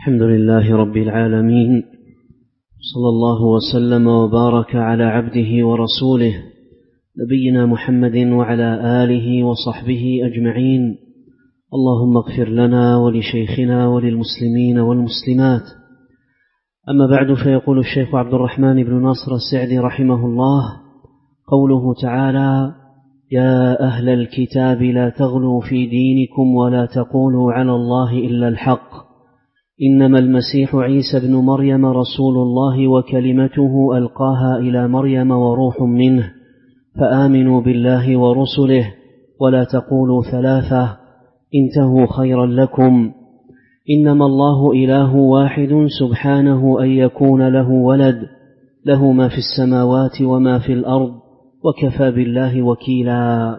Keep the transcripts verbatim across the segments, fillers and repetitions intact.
الحمد لله رب العالمين، صلى الله وسلم وبارك على عبده ورسوله نبينا محمد وعلى آله وصحبه أجمعين. اللهم اغفر لنا ولشيخنا وللمسلمين والمسلمات. أما بعد، فيقول الشيخ عبد الرحمن بن ناصر السعدي رحمه الله: قوله تعالى: يا أهل الكتاب لا تغلوا في دينكم ولا تقولوا على الله إلا الحق، إنما المسيح عيسى بن مريم رسول الله وكلمته ألقاها إلى مريم وروح منه، فآمنوا بالله ورسله ولا تقولوا ثلاثة، انتهوا خيرا لكم. إنما الله إله واحد سبحانه أن يكون له ولد، له ما في السماوات وما في الأرض، وكفى بالله وكيلا.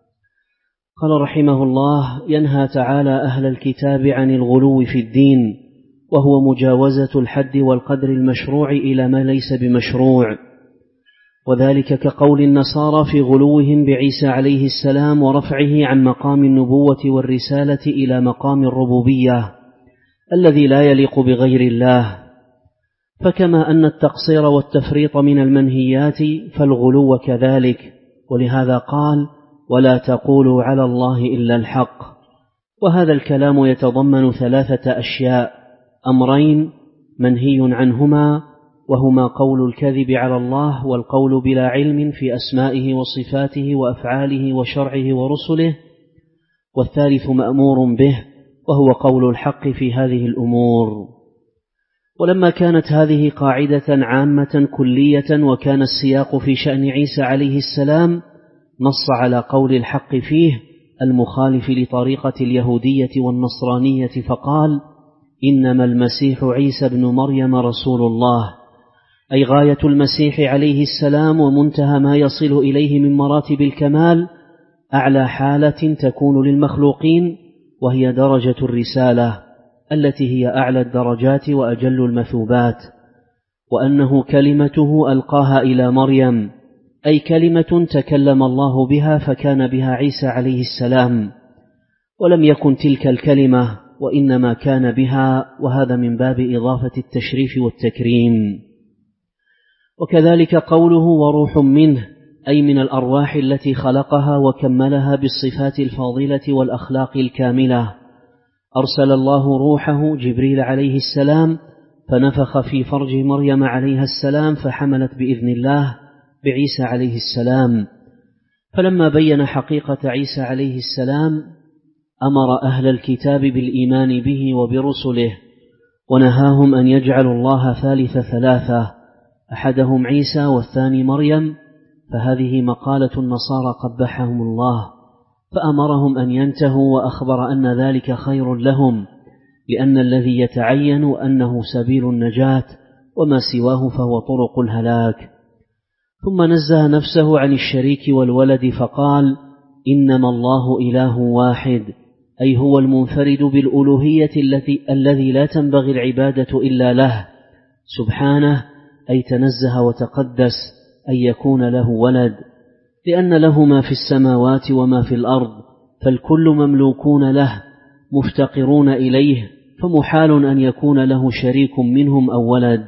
قال رحمه الله: ينهى تعالى أهل الكتاب عن الغلو في الدين، وهو مجاوزة الحد والقدر المشروع إلى ما ليس بمشروع، وذلك كقول النصارى في غلوهم بعيسى عليه السلام ورفعه عن مقام النبوة والرسالة إلى مقام الربوبية الذي لا يليق بغير الله. فكما أن التقصير والتفريط من المنهيات فالغلو كذلك، ولهذا قال: ولا تقولوا على الله إلا الحق. وهذا الكلام يتضمن ثلاثة أشياء: أمرين منهي عنهما، وهما قول الكذب على الله والقول بلا علم في أسمائه وصفاته وأفعاله وشرعه ورسله، والثالث مأمور به، وهو قول الحق في هذه الأمور. ولما كانت هذه قاعدة عامة كلية وكان السياق في شأن عيسى عليه السلام، نص على قول الحق فيه المخالف لطريقة اليهودية والنصرانية فقال: إنما المسيح عيسى بن مريم رسول الله، أي غاية المسيح عليه السلام ومنتهى ما يصل إليه من مراتب الكمال، أعلى حالة تكون للمخلوقين، وهي درجة الرسالة التي هي أعلى الدرجات وأجل المثوبات، وأنه كلمته ألقاها إلى مريم، أي كلمة تكلم الله بها فكان بها عيسى عليه السلام، ولم يكن تلك الكلمة وإنما كان بها، وهذا من باب إضافة التشريف والتكريم. وكذلك قوله وروح منه، أي من الأرواح التي خلقها وكملها بالصفات الفاضلة والأخلاق الكاملة. أرسل الله روحه جبريل عليه السلام فنفخ في فرج مريم عليها السلام فحملت بإذن الله بعيسى عليه السلام. فلما بين حقيقة عيسى عليه السلام أمر أهل الكتاب بالإيمان به وبرسله، ونهاهم أن يجعلوا الله ثالث ثلاثة، أحدهم عيسى والثاني مريم، فهذه مقالة النصارى قبحهم الله، فأمرهم أن ينتهوا، وأخبر أن ذلك خير لهم، لأن الذي يتعين أنه سبيل النجاة، وما سواه فهو طرق الهلاك. ثم نزه نفسه عن الشريك والولد فقال: إنما الله إله واحد، أي هو المنفرد بالألوهية التي الذي لا تنبغي العبادة إلا له سبحانه، أي تنزه وتقدس أن يكون له ولد، لأن له ما في السماوات وما في الأرض، فالكل مملوكون له مفتقرون إليه، فمحال أن يكون له شريك منهم أو ولد.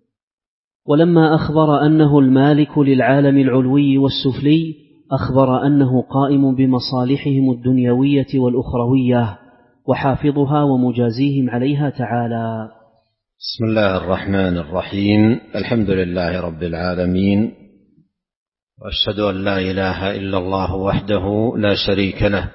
ولما أخبر أنه المالك للعالم العلوي والسفلي، أخبر أنه قائم بمصالحهم الدنيوية والأخروية وحافظها ومجازيهم عليها تعالى. بسم الله الرحمن الرحيم. الحمد لله رب العالمين، وأشهد أن لا إله إلا الله وحده لا شريك له،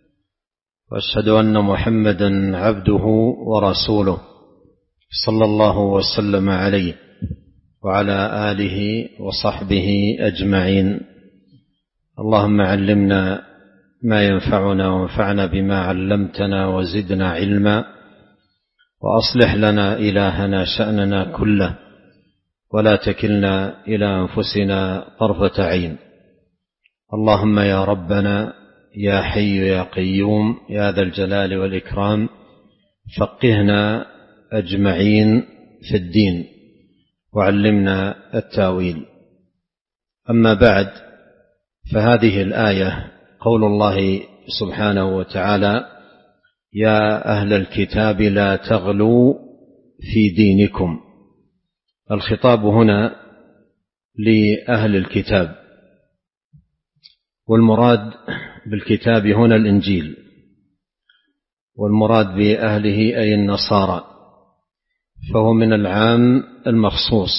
وأشهد أن محمدا عبده ورسوله، صلى الله وسلم عليه وعلى آله وصحبه أجمعين. اللهم علمنا ما ينفعنا وانفعنا بما علمتنا وزدنا علما، وأصلح لنا إلهنا شأننا كله، ولا تكلنا إلى أنفسنا طرفة عين. اللهم يا ربنا يا حي يا قيوم يا ذا الجلال والإكرام، فقهنا أجمعين في الدين، وعلمنا التاويل. أما بعد، فهذه الآية قول الله سبحانه وتعالى: يا أهل الكتاب لا تغلوا في دينكم. الخطاب هنا لأهل الكتاب، والمراد بالكتاب هنا الإنجيل، والمراد بأهله أي النصارى، فهو من العام المخصوص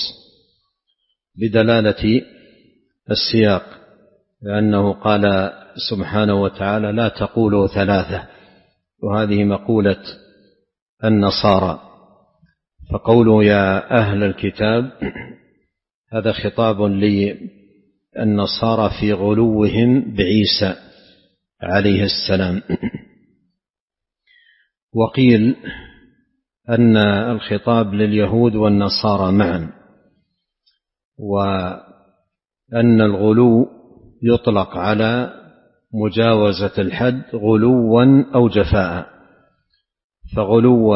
بدلالة السياق، لأنه قال سبحانه وتعالى: لا تقولوا ثلاثة، وهذه مقولة النصارى. فقولوا يا أهل الكتاب هذا خطاب للنصارى في غلوهم بعيسى عليه السلام. وقيل أن الخطاب لليهود والنصارى معا، وأن الغلو يطلق على مجاوزة الحد غلوا أو جفاء، فغلو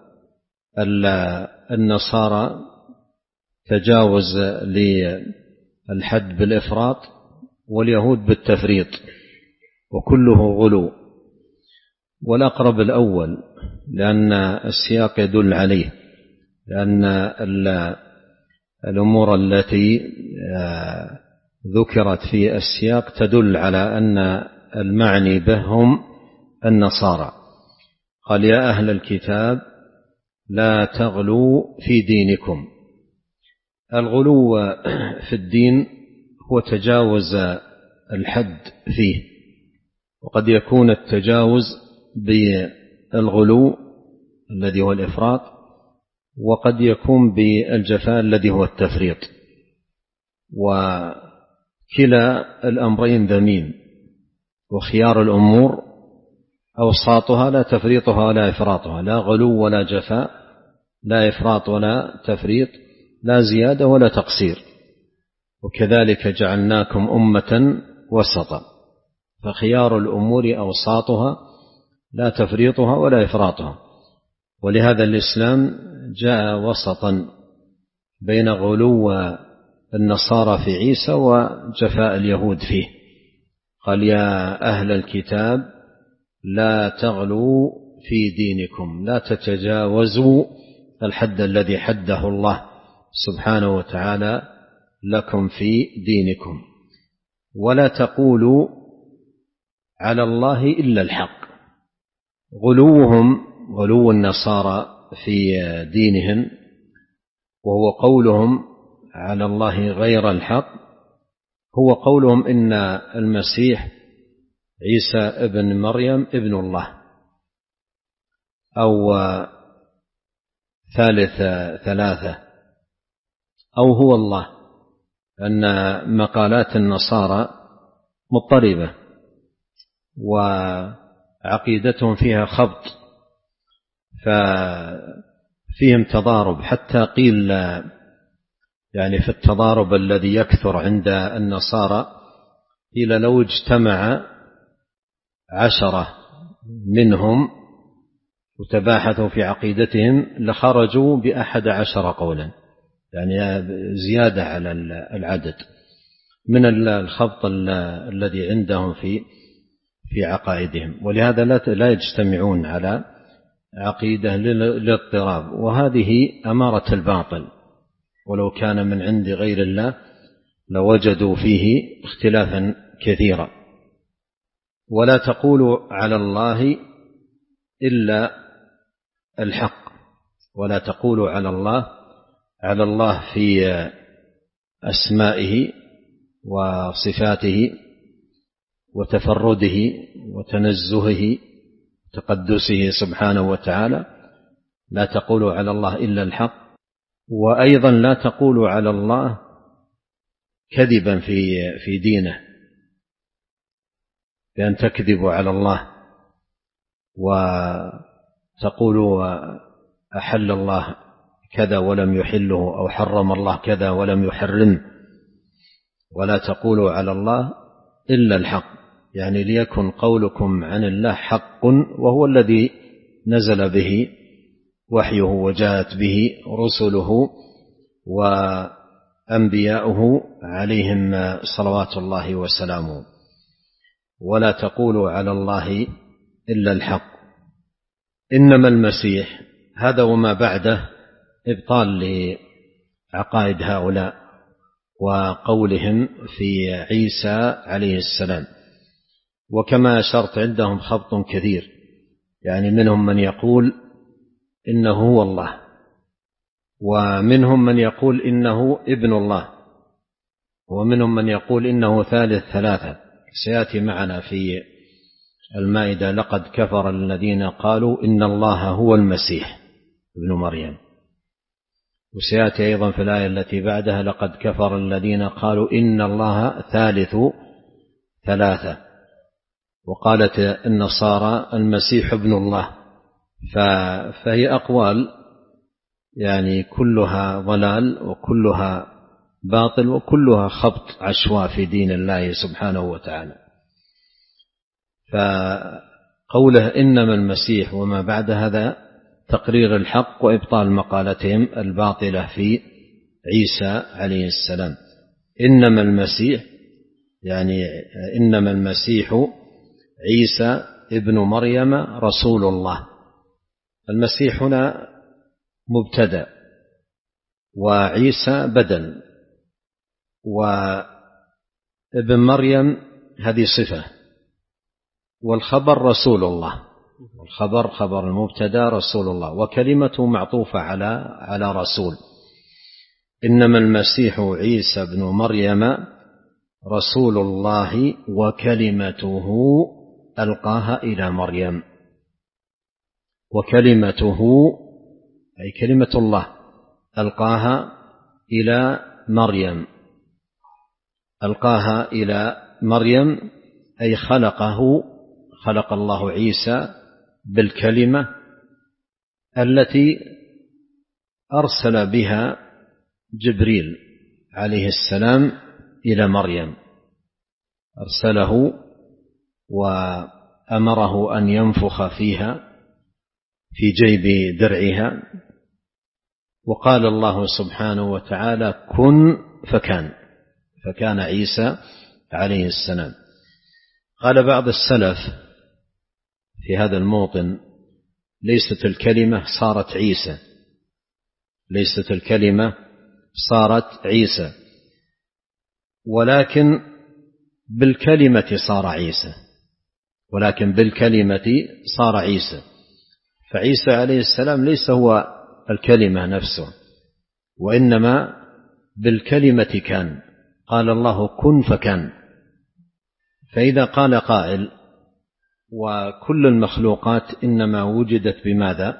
النصارى تجاوز للحد بالإفراط، واليهود بالتفريط، وكله غلو، والأقرب الأول لأن السياق يدل عليه، لأن الأمور التي ذكرت في السياق تدل على أن المعني بهم النصارى. قال: يا أهل الكتاب لا تغلوا في دينكم. الغلو في الدين هو تجاوز الحد فيه، وقد يكون التجاوز بالغلو الذي هو الإفراط، وقد يكون بالجفاء الذي هو التفريط، وكلا الأمرين ذميم، وخيار الأمور أوساطها لا تفريطها ولا إفراطها، لا غلو ولا جفاء، لا إفراط ولا تفريط، لا زيادة ولا تقصير. وكذلك جعلناكم أمة وسطا، فخيار الأمور أوساطها لا تفريطها ولا إفراطها. ولهذا الإسلام جاء وسطا بين غلو النصارى في عيسى وجفاء اليهود فيه. قال: يا أهل الكتاب لا تغلوا في دينكم، لا تتجاوزوا الحد الذي حده الله سبحانه وتعالى لكم في دينكم، ولا تقولوا على الله إلا الحق. غلوهم، غلو النصارى في دينهم، وهو قولهم على الله غير الحق، هو قولهم إن المسيح عيسى ابن مريم ابن الله، أو ثالث ثلاثة، أو هو الله. أن مقالات النصارى مضطربة، وعقيدتهم فيها خبط، ففيهم تضارب، حتى قيل يعني في التضارب الذي يكثر عند النصارى، قيل لو اجتمع عشرة منهم وتباحثوا في عقيدتهم لخرجوا بأحد عشر قولا، يعني زيادة على العدد من الخبط الذي عندهم في في عقائدهم. ولهذا لا يجتمعون على عقيدة للاضطراب، وهذه أمارة الباطل، ولو كان من عند غير الله لوجدوا فيه اختلافا كثيرا. ولا تقولوا على الله إلا الحق، ولا تقولوا على الله على الله في أسمائه وصفاته وتفرده وتنزهه وتقدسه سبحانه وتعالى، لا تقولوا على الله إلا الحق. وأيضا لا تقولوا على الله كذبا في في دينه، بأن تكذبوا على الله وتقولوا أحل الله كذا ولم يحله، أو حرم الله كذا ولم يحرمه. ولا تقولوا على الله إلا الحق، يعني ليكن قولكم عن الله حق، وهو الذي نزل به وحيه وجاءت به رسله وأنبياؤه عليهم صلوات الله وسلامه. ولا تقولوا على الله إلا الحق. إنما المسيح هذا وما بعده إبطال لعقائد هؤلاء وقولهم في عيسى عليه السلام. وكما أشرت عندهم خبط كثير، يعني منهم من يقول إنه هو الله، ومنهم من يقول إنه ابن الله، ومنهم من يقول إنه ثالث ثلاثة. سيأتي معنا في المائدة لقد كفر الذين قالوا إن الله هو المسيح ابن مريم، وسيأتي أيضا في الآية التي بعدها لقد كفر الذين قالوا إن الله ثالث ثلاثة، وقالت النصارى المسيح ابن الله. فهي أقوال يعني كلها ضلال وكلها باطل وكلها خبط عشواء في دين الله سبحانه وتعالى. فقوله إنما المسيح وما بعد هذا تقرير الحق وإبطال مقالتهم الباطلة في عيسى عليه السلام. إنما المسيح يعني إنما المسيح عيسى ابن مريم رسول الله. المسيح هنا مبتدأ وعيسى بدل، وابن مريم هذه صفة، والخبر رسول الله، والخبر خبر المبتدأ رسول الله، وكلمته معطوفة على على رسول. إنما المسيح عيسى ابن مريم رسول الله وكلمته ألقاها إلى مريم. وكلمته أي كلمة الله ألقاها إلى مريم، ألقاها إلى مريم أي خلقه، خلق الله عيسى بالكلمة التي أرسل بها جبريل عليه السلام إلى مريم، أرسله وأمره أن ينفخ فيها في جيب درعها، وقال الله سبحانه وتعالى كن فكان، فكان عيسى عليه السلام. قال بعض السلف في هذا الموطن ليست الكلمة صارت عيسى، ليست الكلمة صارت عيسى، ولكن بالكلمة صار عيسى، ولكن بالكلمة صار عيسى. فعيسى عليه السلام ليس هو الكلمة نفسه، وإنما بالكلمة كان، قال الله كن فكان. فإذا قال قائل وكل المخلوقات إنما وجدت بماذا؟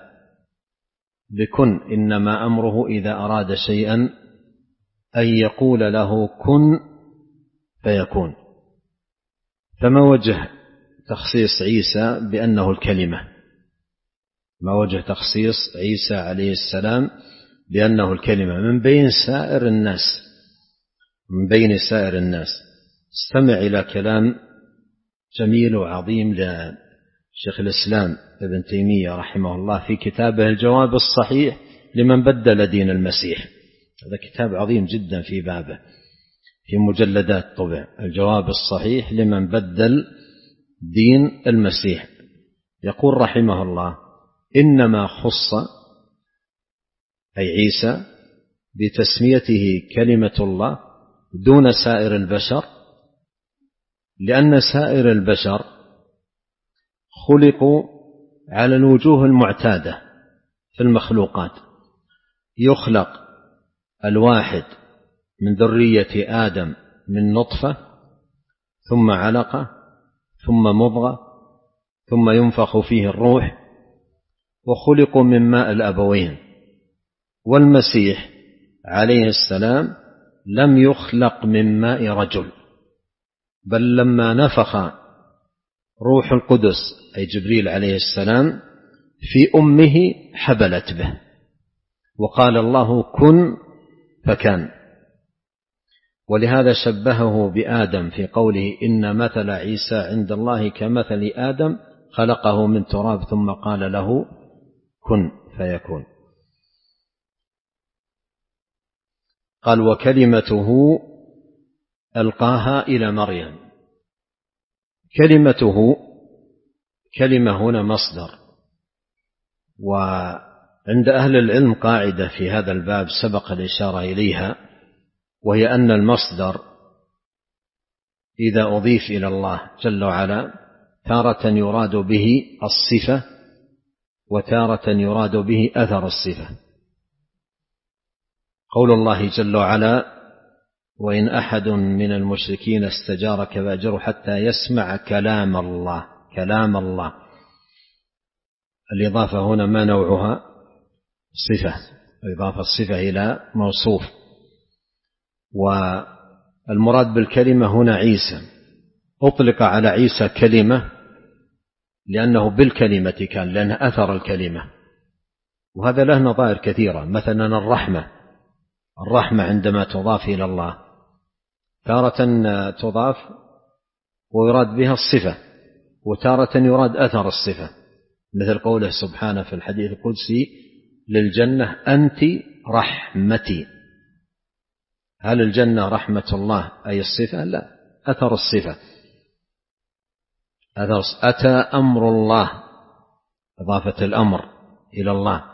بكن، إنما أمره إذا أراد شيئا أن يقول له كن فيكون، فما وجه تخصيص عيسى بأنه الكلمة؟ ما وجه تخصيص عيسى عليه السلام بأنه الكلمة من بين سائر الناس، من بين سائر الناس؟ استمع إلى كلام جميل وعظيم لشيخ الإسلام ابن تيمية رحمه الله في كتابه الجواب الصحيح لمن بدل دين المسيح. هذا كتاب عظيم جدا في بابه، في مجلدات طبع، الجواب الصحيح لمن بدل دين المسيح. يقول رحمه الله إنما خص أي عيسى بتسميته كلمة الله دون سائر البشر، لأن سائر البشر خلقوا على الوجوه المعتادة في المخلوقات. يخلق الواحد من ذرية آدم من نطفة ثم علقة ثم مضغة ثم ينفخ فيه الروح، وخلقوا من ماء الأبوين. والمسيح عليه السلام لم يخلق من ماء رجل، بل لما نفخ روح القدس أي جبريل عليه السلام في أمه حبلت به، وقال الله كن فكان. ولهذا شبهه بآدم في قوله إن مثل عيسى عند الله كمثل آدم خلقه من تراب ثم قال له كن فيكون. قال وكلمته ألقاها إلى مريم. كلمته كلمة هنا مصدر، عند أهل العلم قاعدة في هذا الباب سبق الإشارة إليها، وهي أن المصدر إذا أضيف إلى الله جل وعلا تارة يراد به الصفة وتارة يراد به أثر الصفة. قول الله جل وعلا: وإن أحد من المشركين استجارك فأجره حتى يسمع كلام الله. كلام الله، الإضافة هنا ما نوعها؟ صفة، إضافة الصفة إلى موصوف. والمراد بالكلمة هنا عيسى، أطلق على عيسى كلمة لأنه بالكلمة كان، لأنه أثر الكلمة، وهذا له نظائر كثيرة. مثلا الرحمة، الرحمة عندما تضاف إلى الله تارة تضاف ويراد بها الصفة، وتارة يراد أثر الصفة، مثل قوله سبحانه في الحديث القدسي للجنة: أنت رحمتي. هل الجنة رحمة الله أي الصفة؟ لا، أثر الصفة. أتى أمر الله، إضافة الأمر إلى الله،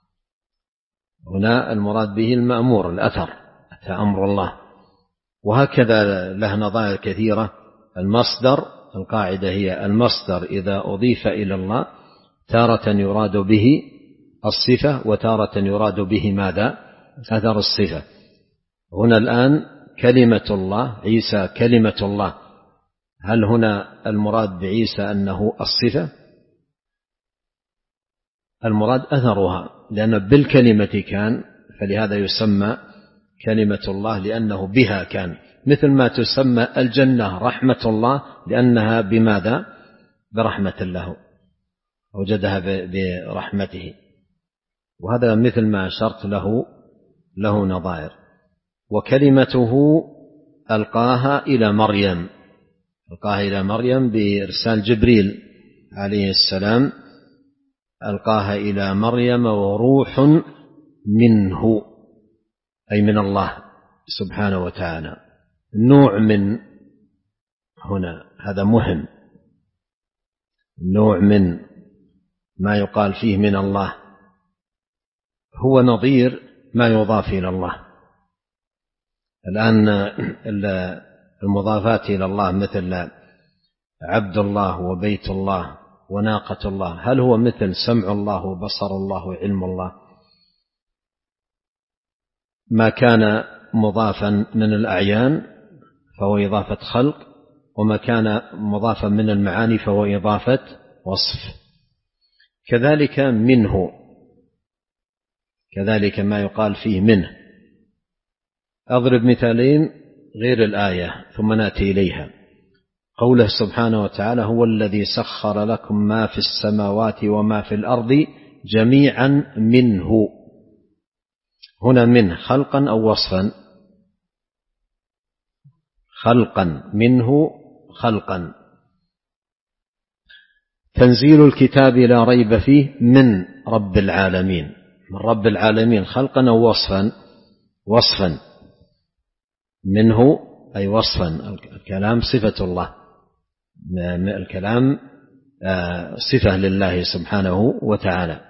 هنا المراد به المأمور، الأثر، أتى أمر الله. وهكذا له نظائر كثيرة. المصدر، القاعدة هي المصدر إذا أضيف إلى الله تارة يراد به الصفة وتارة يراد به ماذا؟ أثر الصفة. هنا الآن كلمة الله، عيسى كلمة الله، هل هنا المراد بعيسى أنه الصفة؟ المراد أثرها، لأن بالكلمة كان، فلهذا يسمى كلمة الله لأنه بها كان، مثل ما تسمى الجنة رحمة الله لأنها بماذا؟ برحمة الله، وجدها برحمته. وهذا مثل ما أشرت له له نظائر. وكلمته ألقاها إلى مريم، ألقاها إلى مريم بإرسال جبريل عليه السلام، ألقاها إلى مريم وروح منه، أي من الله سبحانه وتعالى. نوع من هنا هذا مهم، نوع من ما يقال فيه من الله هو نظير ما يضاف إلى الله. الآن المضافات إلى الله مثل عبد الله وبيت الله وناقة الله، هل هو مثل سمع الله وبصر الله وعلم الله؟ ما كان مضافا من الأعيان فهو إضافة خلق، وما كان مضافا من المعاني فهو إضافة وصف. كذلك منه، كذلك ما يقال فيه منه. أضرب مثالين غير الآية ثم نأتي إليها. قوله سبحانه وتعالى: هو الذي سخر لكم ما في السماوات وما في الأرض جميعا منه. هنا منه خلقا أو وصفا؟ خلقا، منه خلقا. تنزيل الكتاب لا ريب فيه من رب العالمين، من رب العالمين خلقا أو وصفا؟ وصفا. منه أي وصفا، الكلام صفة الله، الكلام صفة لله سبحانه وتعالى.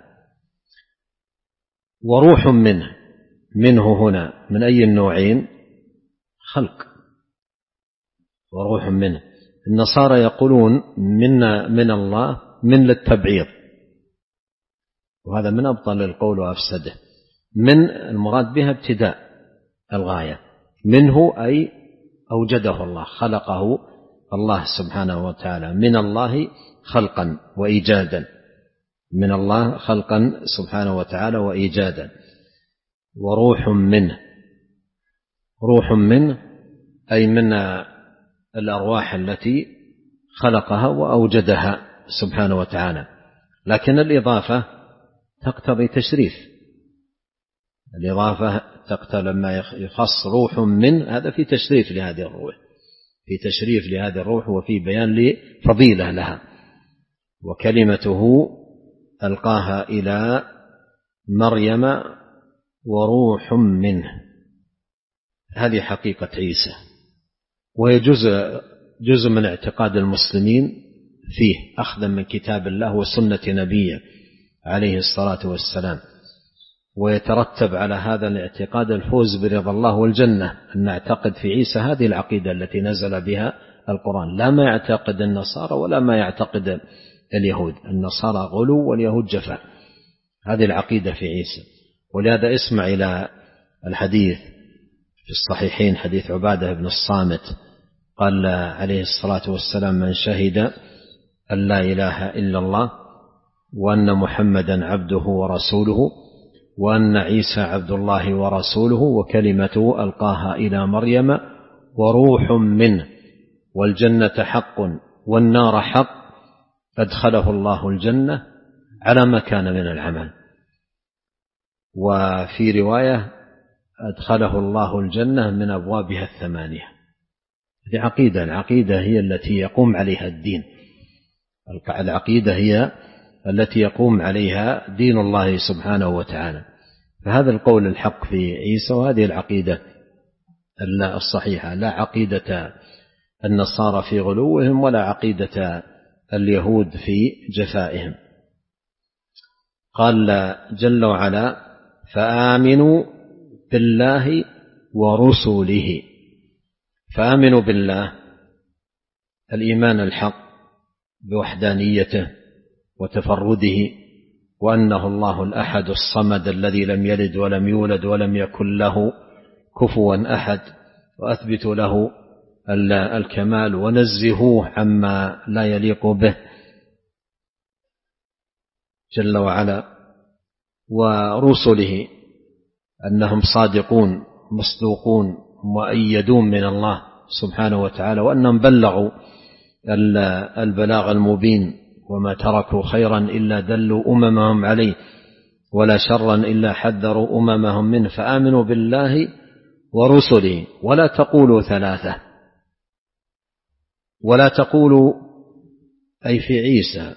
وروح منه، منه هنا من أي النوعين؟ خلق. وروح منه. النصارى يقولون من من الله من للتبعيض، وهذا من أبطل القول وأفسده. من المراد بها ابتداء الغاية، منه أي أوجده الله، خلقه الله سبحانه وتعالى، من الله خلقا وإيجادا، من الله خلقا سبحانه وتعالى وإيجادا. وروح منه، روح منه أي من الأرواح التي خلقها وأوجدها سبحانه وتعالى. لكن الإضافة تقتضي تشريف، الإضافة تقتضي لما يخص روح من، هذا في تشريف لهذه الروح، في تشريف لهذه الروح وفي بيان لفضيلة لها. وكلمته ألقاها إلى مريم وروح منه، هذه حقيقة عيسى، وهي جزء, جزء من اعتقاد المسلمين فيه، أخذا من كتاب الله وسنة نبيه عليه الصلاة والسلام. ويترتب على هذا الاعتقاد الفوز برضا الله والجنة، أن نعتقد في عيسى هذه العقيدة التي نزل بها القرآن، لا ما يعتقد النصارى ولا ما يعتقد اليهود. النصارى غلو واليهود جفاء، هذه العقيدة في عيسى. ولهذا اسمع إلى الحديث في الصحيحين، حديث عبادة بن الصامت قال عليه الصلاة والسلام: من شهد أن لا إله إلا الله وأن محمدا عبده ورسوله وأن عيسى عبد الله ورسوله وكلمته ألقاها إلى مريم وروح منه والجنة حق والنار حق أدخله الله الجنة على ما كان من العمل. وفي رواية: أدخله الله الجنة من أبوابها الثمانية. هذه عقيدة، العقيدة هي التي يقوم عليها الدين، العقيدة هي التي يقوم عليها دين الله سبحانه وتعالى. فهذا القول الحق في عيسى، وهذه العقيدة الصحيحة، لا عقيدة النصارى في غلوهم ولا عقيدة اليهود في جفائهم. قال جل وعلا: فآمنوا بالله ورسله. فآمنوا بالله الإيمان الحق بوحدانيته وتفرده، وأنه الله الأحد الصمد الذي لم يلد ولم يولد ولم يكن له كفوا أحد، وأثبت له الكمال ونزهوه عما لا يليق به جل وعلا. ورسله أنهم صادقون مصدوقون مؤيدون من الله سبحانه وتعالى، وأنهم بلغوا البلاغ المبين، وما تركوا خيرا إلا دلوا أممهم عليه، ولا شرا إلا حذروا أممهم منه. فآمنوا بالله ورسله. ولا تقولوا ثلاثة، ولا تقولوا أي في عيسى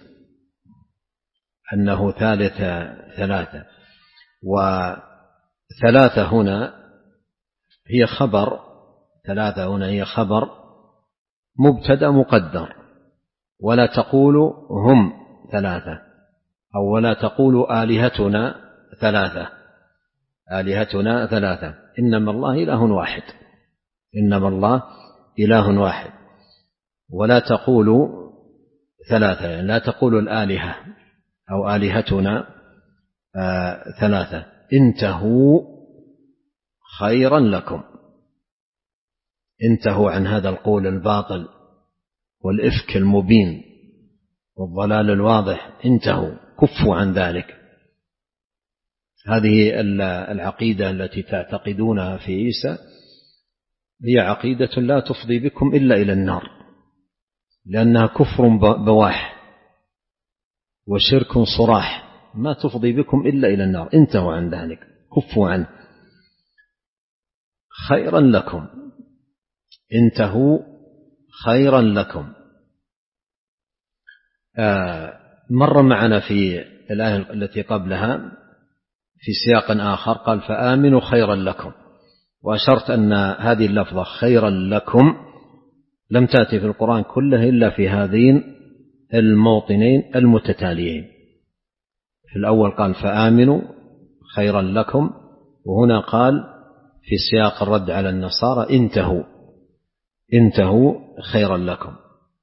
أنه ثالث ثلاثة. وثلاثة هنا هي خبر، ثلاثة هنا هي خبر مبتدأ مقدر. ولا تقولوا هم ثلاثة، أو ولا تقولوا آلهتنا ثلاثة، آلهتنا ثلاثة، إنما الله إله واحد، إنما الله إله واحد. ولا تقولوا ثلاثة، يعني لا تقولوا الآلهة أو آلهتنا آه ثلاثة، انتهوا خيرا لكم. انتهوا عن هذا القول الباطل والإفك المبين والضلال الواضح، انتهوا، كفوا عن ذلك. هذه العقيدة التي تعتقدونها في عيسى هي عقيدة لا تفضي بكم إلا إلى النار، لأنها كفر بواح وشرك صراح، ما تفضي بكم إلا إلى النار. انتهوا عن ذلك، كفوا عنه. خيرا لكم، انتهوا خيرا لكم. آه مر معنا في الآية التي قبلها في سياق آخر قال: فآمنوا خيرا لكم. وأشرت أن هذه اللفظة خيرا لكم لم تأتي في القرآن كله إلا في هذين الموطنين المتتاليين. في الأول قال: فآمنوا خيرا لكم، وهنا قال في سياق الرد على النصارى: انتهوا انتهوا خيرا لكم.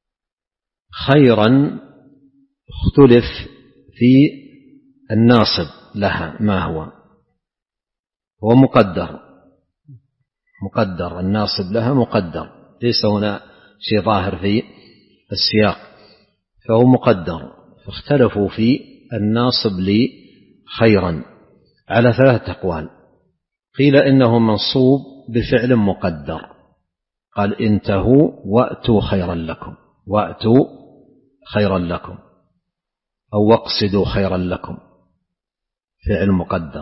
خيرا اختلف في الناصب لها ما هو، هو مقدر، مقدر الناصب لها مقدر، ليس هنا شيء ظاهر في السياق، فهو مقدر. فاختلفوا في الناصب لي خيرا على ثلاثة أقوال. قيل إنه منصوب بفعل مقدر، قال: انتهوا وأتوا خيرا لكم، وأتوا خيرا لكم، أو واقصدوا خيرا لكم، فعل مقدر.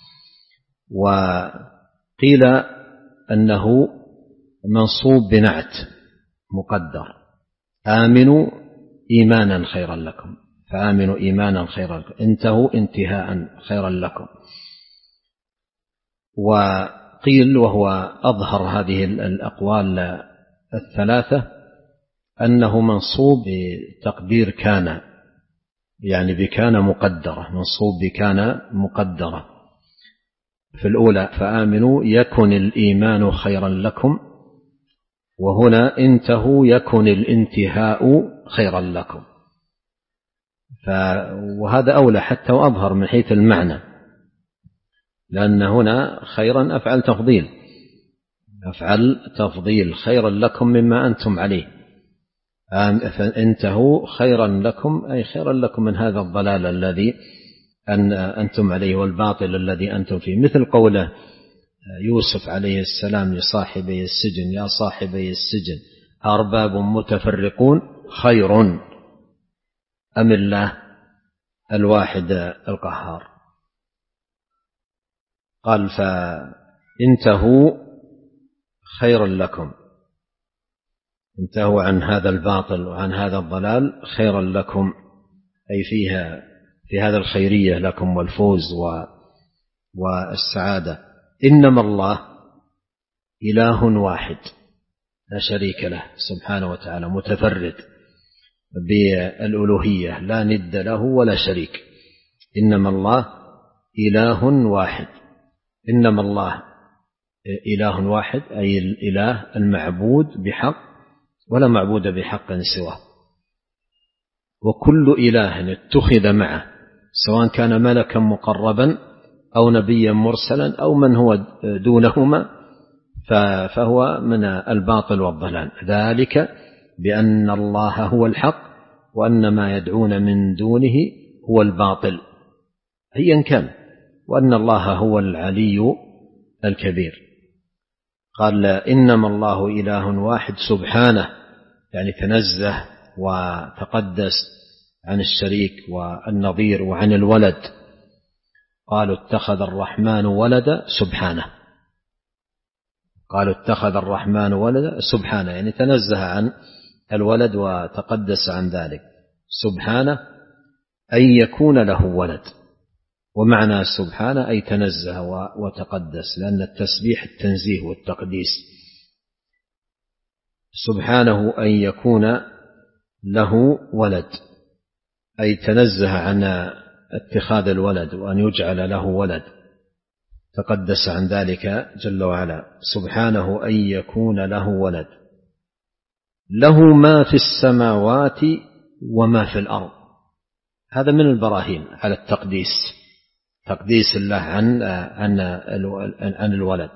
وقيل أنه منصوب بنعت مقدر: آمنوا إيمانا خيرا لكم، فآمنوا إيمانا خيرا لكم، انتهوا انتهاء خيرا لكم. وقيل، وهو أظهر هذه الأقوال الثلاثة، أنه منصوب بتقدير كان، يعني بكان مقدرة، منصوب بكان مقدرة. في الأولى فآمنوا يكن الإيمان خيرا لكم، وهنا انتهوا يكن الانتهاء خيرا لكم. وهذا أولى حتى وأظهر من حيث المعنى، لأن هنا خيرا أفعل تفضيل، أفعل تفضيل خيرا لكم مما أنتم عليه، فانتهوا خيرا لكم أي خيرا لكم من هذا الضلال الذي أن أنتم عليه والباطل الذي أنتم فيه. مثل قوله يوسف عليه السلام لصاحبي السجن يا صاحبي السجن أرباب متفرقون خير أم الله الواحد القهار. قال فانتهوا خيرا لكم، انتهوا عن هذا الباطل وعن هذا الضلال خيرا لكم، أي فيها في هذا الخيرية لكم والفوز والسعادة. إنما الله إله واحد لا شريك له سبحانه وتعالى، متفرد بالألوهية لا ند له ولا شريك. إنما الله إله واحد، إنما الله إله واحد أي الإله المعبود بحق ولا معبود بحق سواه، وكل إله اتخذ معه سواء كان ملكا مقربا أو نبيا مرسلا أو من هو دونهما فهو من الباطل والضلال، ذلك بأن الله هو الحق وأن ما يدعون من دونه هو الباطل أيا كان، وأن الله هو العلي الكبير. قال إنما الله إله واحد سبحانه، يعني تنزه وتقدس عن الشريك والنظير وعن الولد. قالوا اتخذ الرحمن ولدا سبحانه، قالوا اتخذ الرحمن ولدا سبحانه، يعني تنزه عن الولد وتقدس عن ذلك. سبحانه أن يكون له ولد، ومعنى سبحانه أي تنزه وتقدس، لأن التسبيح التنزيه والتقديس. سبحانه أن يكون له ولد أي تنزه عن اتخاذ الولد وأن يجعل له ولد، تقدس عن ذلك جل وعلا. سبحانه أن يكون له ولد، له ما في السماوات وما في الأرض. هذا من البراهين على التقديس، تقديس الله عن عن عن الولد،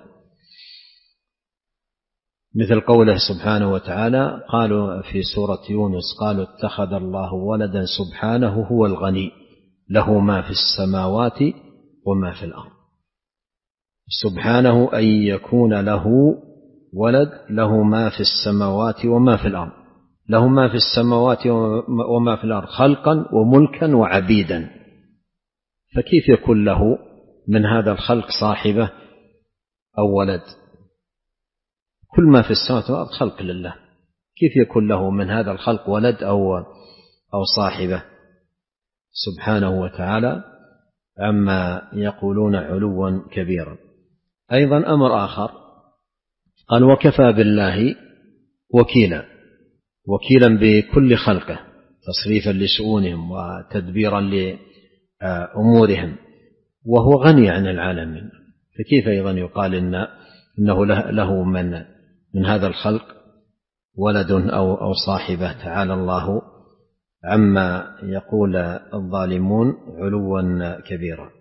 مثل قوله سبحانه وتعالى قالوا في سورة يونس قالوا اتخذ الله ولدا سبحانه هو الغني له ما في السماوات وما في الأرض. سبحانه أن يكون له ولد، له ما في السماوات وما في الأرض، له ما في السماوات وما في الأرض خلقا وملكا وعبيدا، فكيف يكون له من هذا الخلق صاحبة أو ولد؟ كل ما في السماوات والأرض خلق لله، كيف يكون له من هذا الخلق ولد أو أو صاحبة؟ سبحانه وتعالى عما يقولون علوا كبيرا. أيضا أمر آخر قال وكفى بالله وكيلا، وكيلا بكل خلقه تصريفا لشؤونهم وتدبيرا لأمورهم، وهو غني عن العالمين، فكيف أيضا يقال إن إنه له من من هذا الخلق ولد أو أو صاحبة؟ تعالى الله عما يقول الظالمون علوا كبيرا.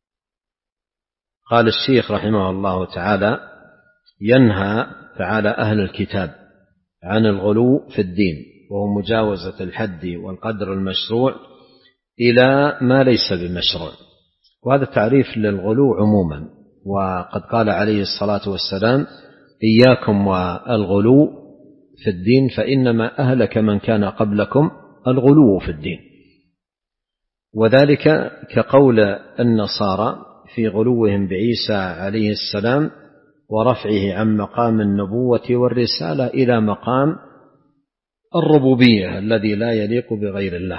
قال الشيخ رحمه الله تعالى ينهى تعالى أهل الكتاب عن الغلو في الدين، وهو مجاوزة الحد والقدر المشروع إلى ما ليس بمشروع، وهذا تعريف للغلو عموما. وقد قال عليه الصلاة والسلام إياكم والغلو في الدين فإنما أهلك من كان قبلكم الغلو في الدين، وذلك كقول النصارى في غلوهم بعيسى عليه السلام ورفعه عن مقام النبوة والرسالة إلى مقام الربوبية الذي لا يليق بغير الله.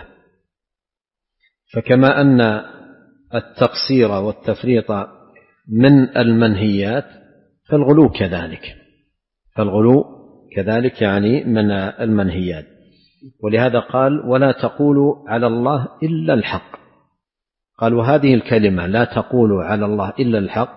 فكما أن التقصير والتفريط من المنهيات فالغلو كذلك، فالغلو كذلك يعني من المنهيات. ولهذا قال ولا تقولوا على الله إلا الحق. قال وهذه الكلمة لا تقولوا على الله إلا الحق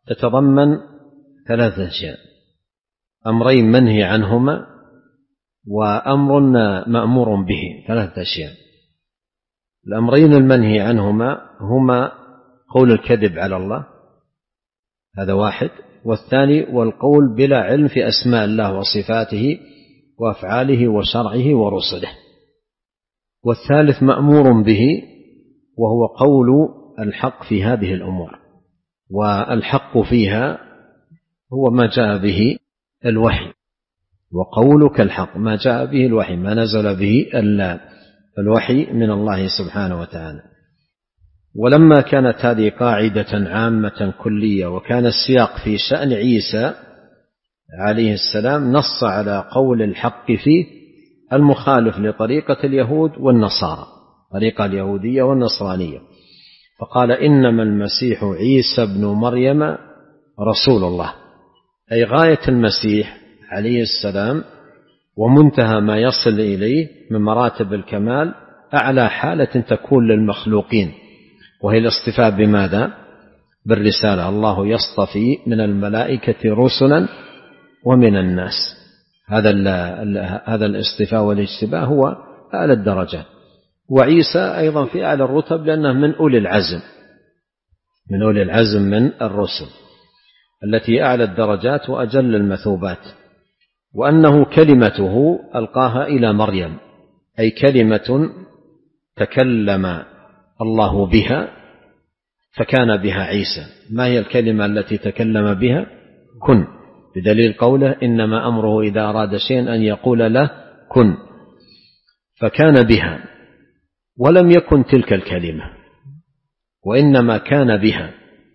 تتضمن ثلاثة أشياء: أمرين منهي عنهما وأمر مأمور به. ثلاثة أشياء. الأمرين المنهي عنهما هما قول الكذب على الله، هذا واحد، والثاني والقول بلا علم في أسماء الله وصفاته وأفعاله وشرعه ورسله، والثالث مأمور به وهو قول الحق في هذه الأمور، والحق فيها هو ما جاء به الوحي، وقولك الحق ما جاء به الوحي، ما نزل به الوحي من الله سبحانه وتعالى. ولما كانت هذه قاعدة عامة كلية وكان السياق في شأن عيسى عليه السلام، نص على قول الحق فيه المخالف لطريقة اليهود والنصارى، طريقة اليهودية والنصرانية، فقال إنما المسيح عيسى ابن مريم رسول الله، أي غاية المسيح عليه السلام ومنتهى ما يصل إليه من مراتب الكمال، أعلى حالة تكون للمخلوقين، وهي الاصطفاء بماذا؟ بالرسالة. الله يصطفي من الملائكة رسلا ومن الناس. هذا هذا الاصطفاء والاجتباء هو أعلى الدرجات. وعيسى أيضا في أعلى الرتب لأنه من أولي العزم، من أولي العزم من الرسل التي أعلى الدرجات وأجل المثوبات. وأنه كلمته ألقاها إلى مريم، أي كلمة تكلم الله بها فكان بها عيسى. ما هي الكلمة التي تكلم بها؟ كن، بدليل قوله إنما أمره إذا أراد شيئا أن يقول له كن، فكان بها، ولم يكن تلك الكلمة وإنما كان بها.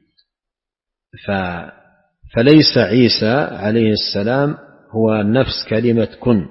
فليس عيسى عليه السلام هو نفس كلمة كن،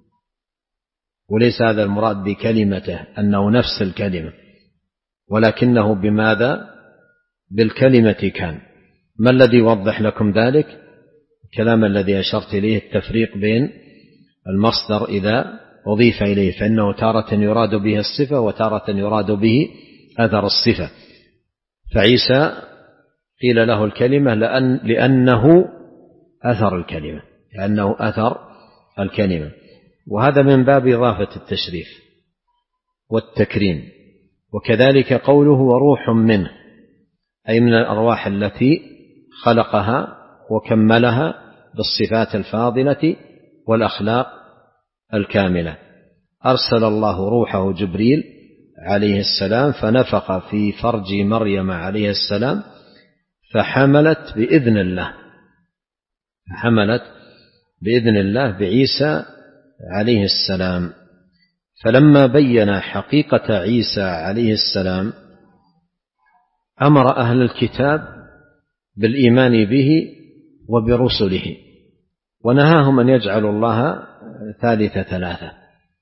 وليس هذا المراد بكلمته أنه نفس الكلمة، ولكنه بماذا؟ بالكلمة كان. ما الذي يوضح لكم ذلك؟ الكلام الذي أشرت إليه، التفريق بين المصدر إذا أضيف إليه، فإنه تارة يراد به الصفة وتارة يراد به أثر الصفة. فعيسى قيل له الكلمة لأن لأنه أثر الكلمة، لأنه أثر الكلمة، وهذا من باب إضافة التشريف والتكريم. وكذلك قوله وروح منه، أي من الأرواح التي خلقها وكملها بالصفات الفاضلة والأخلاق الكاملة. أرسل الله روحه جبريل عليه السلام فنفخ في فرج مريم عليه السلام فحملت بإذن الله، حملت بإذن الله بعيسى عليه السلام. فلما بين حقيقة عيسى عليه السلام أمر أهل الكتاب بالإيمان به وبرسله، ونهاهم أن يجعلوا الله ثالث ثلاثة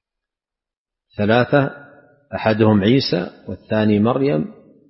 ثلاثة أحدهم عيسى والثاني مريم،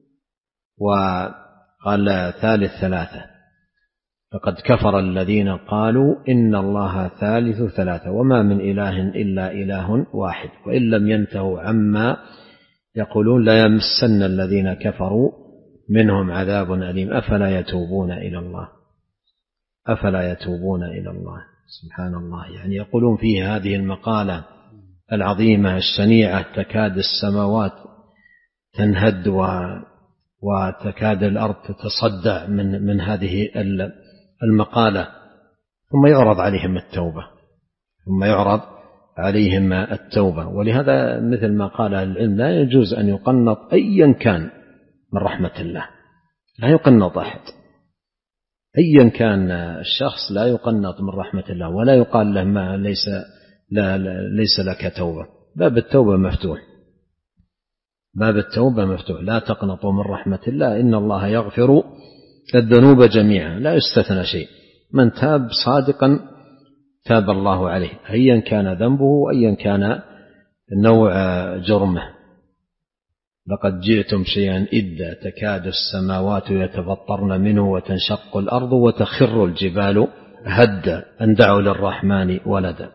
وقال ثالث ثلاثة. فقد كفر الذين قالوا إن الله ثالث ثلاثة وما من إله إلا إله واحد وإن لم ينتهوا عما يقولون ليمسن الذين كفروا منهم عذاب أليم أفلا يتوبون إلى الله أفلا يتوبون إلى الله. سبحان الله، يعني يقولون فيه هذه المقالة العظيمة الشنيعة تكاد السماوات تنهد وتكاد الأرض تتصدع من من هذه المقالة، ثم يعرض عليهم التوبة ثم يعرض عليهم التوبة. ولهذا مثل ما قال العلم لا يجوز أن يقنط أيا كان من رحمة الله، لا يقنط أحد أيا كان الشخص، لا يقنط من رحمة الله، ولا يقال له ما ليس لا ليس لك توبة. باب التوبة مفتوح، باب التوبة مفتوح، لا تقنطوا من رحمة الله إن الله يغفر الذنوب جميعا، لا يستثنى شيء. من تاب صادقا تاب الله عليه أيا كان ذنبه وأيا كان نوع جرمه. لقد جئتم شيئا إدا تكاد السماوات يتفطرن منه وتنشق الأرض وتخر الجبال هدا أن دعوا للرحمن ولدا.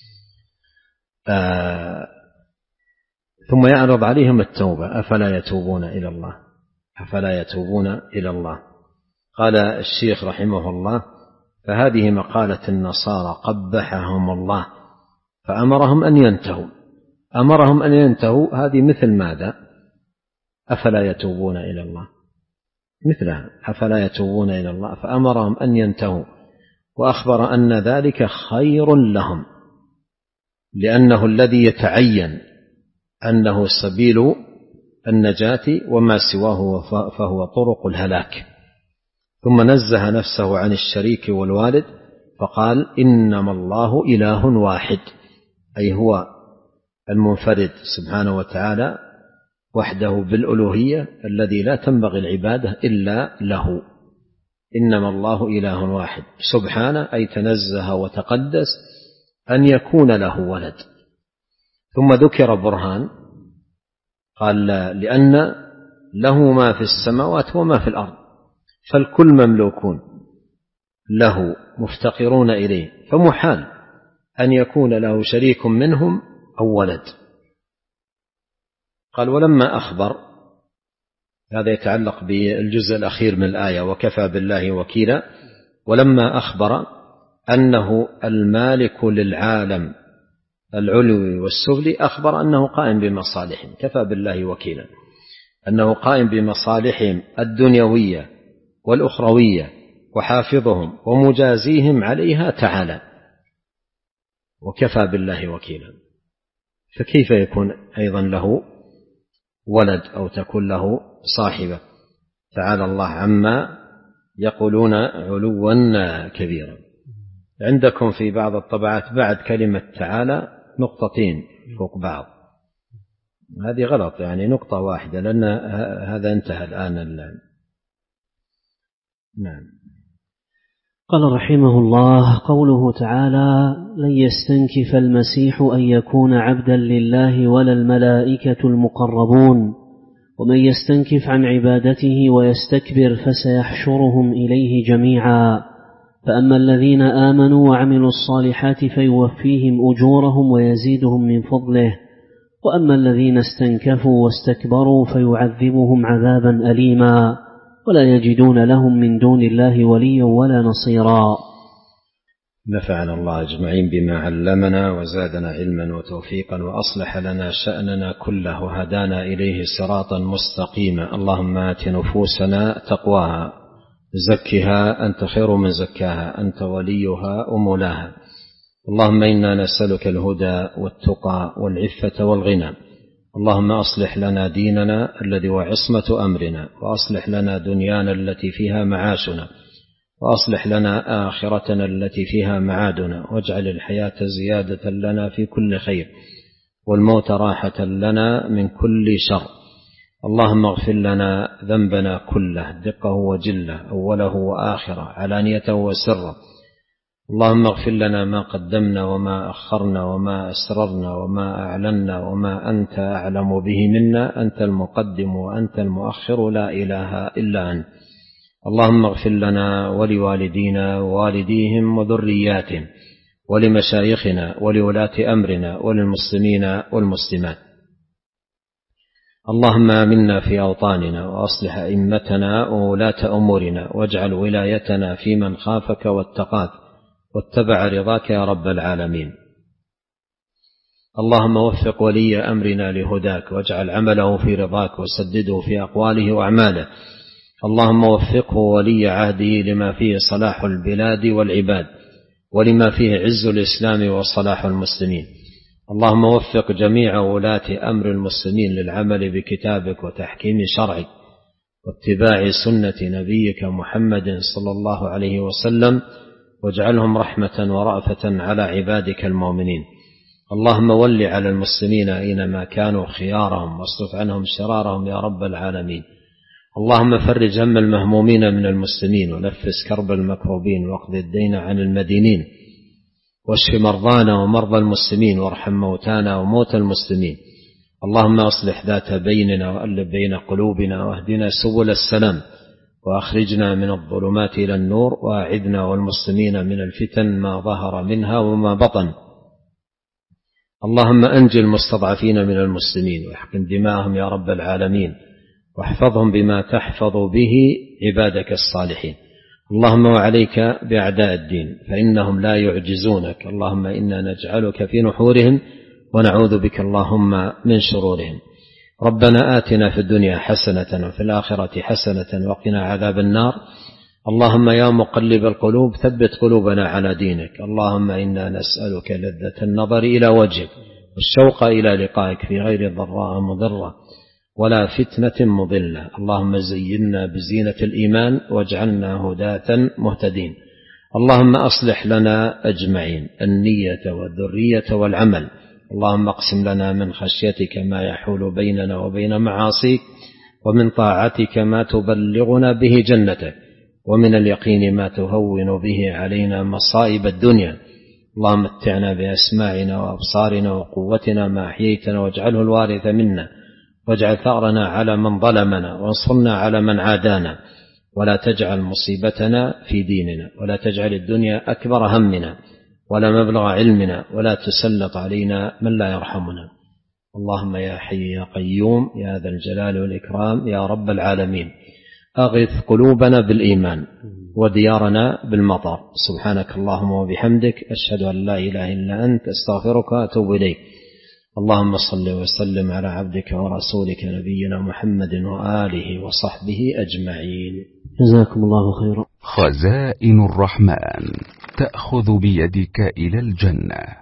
آه ثم يعرض عليهم التوبة أفلا يتوبون إلى الله أفلا يتوبون إلى الله. قال الشيخ رحمه الله: فهذه مقالة النصارى قبحهم الله فأمرهم أن ينتهوا. أمرهم أن ينتهوا هذه مثل ماذا؟ أفلا يتوبون إلى الله، مثلها أفلا يتوبون إلى الله، فأمرهم أن ينتهوا، وأخبر أن ذلك خير لهم، لأنه الذي يتعين أنه سبيل النجاة، وما سواه فهو طرق الهلاك. ثم نزه نفسه عن الشريك والوالد فقال: إنما الله إله واحد، أي هو المنفرد سبحانه وتعالى وحده بالألوهية الذي لا تنبغي العبادة إلا له. إنما الله إله واحد سبحانه، أي تنزه وتقدس أن يكون له ولد. ثم ذكر برهان، قال: لأن له ما في السماوات وما في الأرض، فالكل مملوكون له مفتقرون إليه، فمحال أن يكون له شريك منهم أو ولد. قال: ولما أخبر، هذا يتعلق بالجزء الأخير من الآية: وكفى بالله وكيلا. ولما أخبر أنه المالك للعالم العلوي والسفلي، أخبر أنه قائم بمصالحهم، كفى بالله وكيلا، أنه قائم بمصالحهم الدنيوية والأخروية، وحافظهم ومجازيهم عليها تعالى، وكفى بالله وكيلا. فكيف يكون أيضا له ولد أو تكون له صاحبة؟ تعالى الله عما يقولون علوا كبيرا. عندكم في بعض الطبعات بعد كلمة تعالى نقطتين فوق بعض، هذه غلط، يعني نقطة واحدة، لأن هذا انتهى الآن الآن. نعم. قال رحمه الله: قوله تعالى: لن يستنكف المسيح أن يكون عبدا لله ولا الملائكة المقربون، ومن يستنكف عن عبادته ويستكبر فسيحشرهم إليه جميعا. فأما الذين آمنوا وعملوا الصالحات فيوفيهم أجورهم ويزيدهم من فضله، وأما الذين استنكفوا واستكبروا فيعذبهم عذابا أليما، ولا يجدون لهم من دون الله وليا ولا نصيرا. نفعنا الله أجمعين بما علمنا وزادنا علما وتوفيقا، وأصلح لنا شأننا كله وهدانا إليه صراطا مستقيما. اللهم آت نفوسنا تقواها، زكها أنت خير من زكاها، أنت وليها ومولاها. اللهم إنا نسألك الهدى والتقى والعفة والغنى. اللهم أصلح لنا ديننا الذي هو عصمة أمرنا، وأصلح لنا دنيانا التي فيها معاشنا، وأصلح لنا آخرتنا التي فيها معادنا، واجعل الحياة زيادة لنا في كل خير، والموت راحة لنا من كل شر. اللهم اغفر لنا ذنبنا كله، دقه وجله، أوله وآخره، علانيته وسره. اللهم اغفر لنا ما قدمنا وما أخرنا وما أسررنا وما أعلنا وما أنت أعلم به منا، أنت المقدم وأنت المؤخر، لا إله إلا أنت. اللهم اغفر لنا ولوالدينا ووالديهم وذرياتهم ولمشايخنا ولولاة أمرنا وللمسلمين والمسلمات. اللهم آمنا في أوطاننا، وأصلح أئمتنا وولاة أمورنا، واجعل ولايتنا في من خافك واتقاك واتبع رضاك يا رب العالمين. اللهم وفق ولي أمرنا لهداك، واجعل عمله في رضاك، وسدده في أقواله وأعماله. اللهم وفقه ولي عهده لما فيه صلاح البلاد والعباد، ولما فيه عز الإسلام وصلاح المسلمين. اللهم وفق جميع ولاة أمر المسلمين للعمل بكتابك وتحكيم شرعك واتباع سنة نبيك محمد صلى الله عليه وسلم، واجعلهم رحمة ورأفة على عبادك المؤمنين. اللهم ول على المسلمين أينما كانوا خيارهم، واصرف عنهم شرارهم يا رب العالمين. اللهم فرج هم المهمومين من المسلمين، ونفس كرب المكروبين، واقض الدين عن المدينين، واشف مرضانا ومرضى المسلمين، وارحم موتانا وموتى المسلمين. اللهم أصلح ذات بيننا، وألف بين قلوبنا، واهدنا سبل السلام، وأخرجنا من الظلمات إلى النور، وأعذنا والمسلمين من الفتن ما ظهر منها وما بطن. اللهم أنجي المستضعفين من المسلمين، واحقن دماءهم يا رب العالمين، واحفظهم بما تحفظ به عبادك الصالحين. اللهم وعليك بأعداء الدين فإنهم لا يعجزونك. اللهم إنا نجعلك في نحورهم ونعوذ بك اللهم من شرورهم. ربنا آتنا في الدنيا حسنة وفي الآخرة حسنة وقنا عذاب النار. اللهم يا مقلب القلوب ثبت قلوبنا على دينك. اللهم إنا نسألك لذة النظر إلى وجهك والشوق إلى لقائك في غير ضراء مضرة ولا فتنة مضلة. اللهم زينا بزينة الإيمان واجعلنا هداة مهتدين. اللهم أصلح لنا أجمعين النية والذرية والعمل. اللهم اقسم لنا من خشيتك ما يحول بيننا وبين معاصيك ومن طاعتك ما تبلغنا به جنتك ومن اليقين ما تهون به علينا مصائب الدنيا. اللهم متعنا بأسماعنا وأبصارنا وقوتنا ما أحييتنا واجعله الوارث منا واجعل ثأرنا على من ظلمنا وانصرنا على من عادانا ولا تجعل مصيبتنا في ديننا ولا تجعل الدنيا أكبر همنا ولا مبلغ علمنا ولا تسلط علينا من لا يرحمنا. اللهم يا حي يا قيوم يا ذا الجلال والإكرام يا رب العالمين أغث قلوبنا بالإيمان وديارنا بالمطر. سبحانك اللهم وبحمدك أشهد أن لا إله إلا أنت أستغفرك وأتوب إليك. اللهم صل وسلم على عبدك ورسولك نبينا محمد وآله وصحبه أجمعين. جزاكم الله خيرا. خزائن الرحمن تأخذ بيدك إلى الجنة.